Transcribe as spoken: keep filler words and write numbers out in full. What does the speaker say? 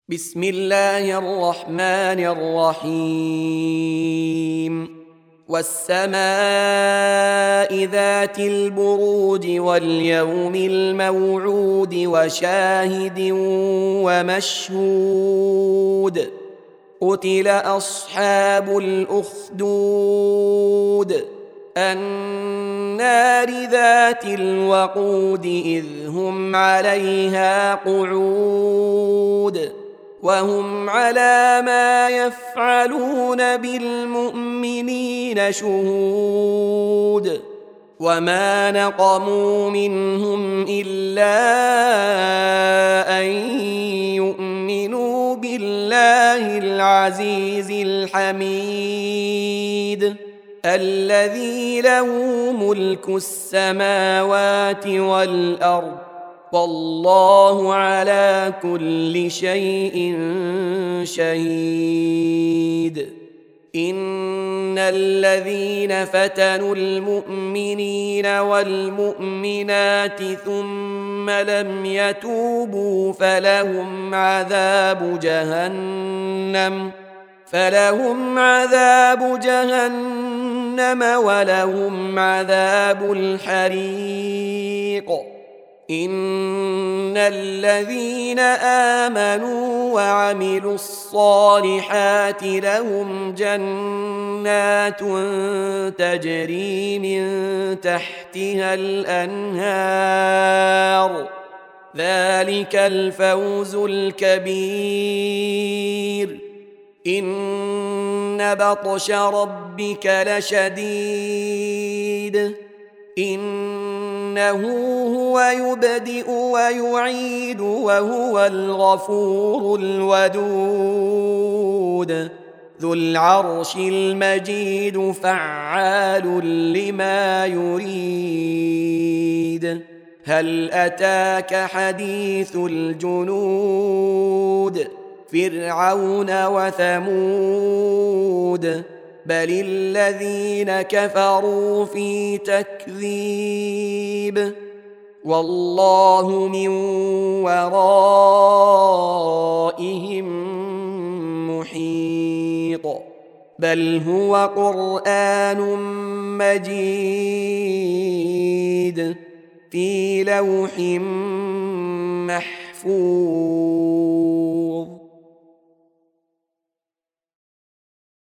بسم الله الرحمن الرحيم والسماء ذات البروج واليوم الموعود وشاهد ومشهود قتل أصحاب الأخدود النار ذات الوقود إذ هم عليها قعود وهم على ما يفعلون بالمؤمنين شهود وما نقموا منهم إلا أن يؤمنوا بالله العزيز الحميد الذي له ملك السماوات والأرض والله على كل شيء شهيد إن الذين فتنوا المؤمنين والمؤمنات ثم لم يتوبوا فلهم عذاب جهنم فلهم عذاب جهنم ولهم عذاب الحريق إن الذين آمنوا وعملوا الصالحات لهم جنات تجري من تحتها الأنهار ذلك الفوز الكبير إن بطش ربك لشديد إنه هو يبدئ ويعيد وهو الغفور الودود ذو العرش المجيد فعال لما يريد هل أتاك حديث الجنود فرعون وثمود بل الذين كفروا في تكذيب والله من ورائهم محيط بل هو قرآن مجيد في لوح محفوظ.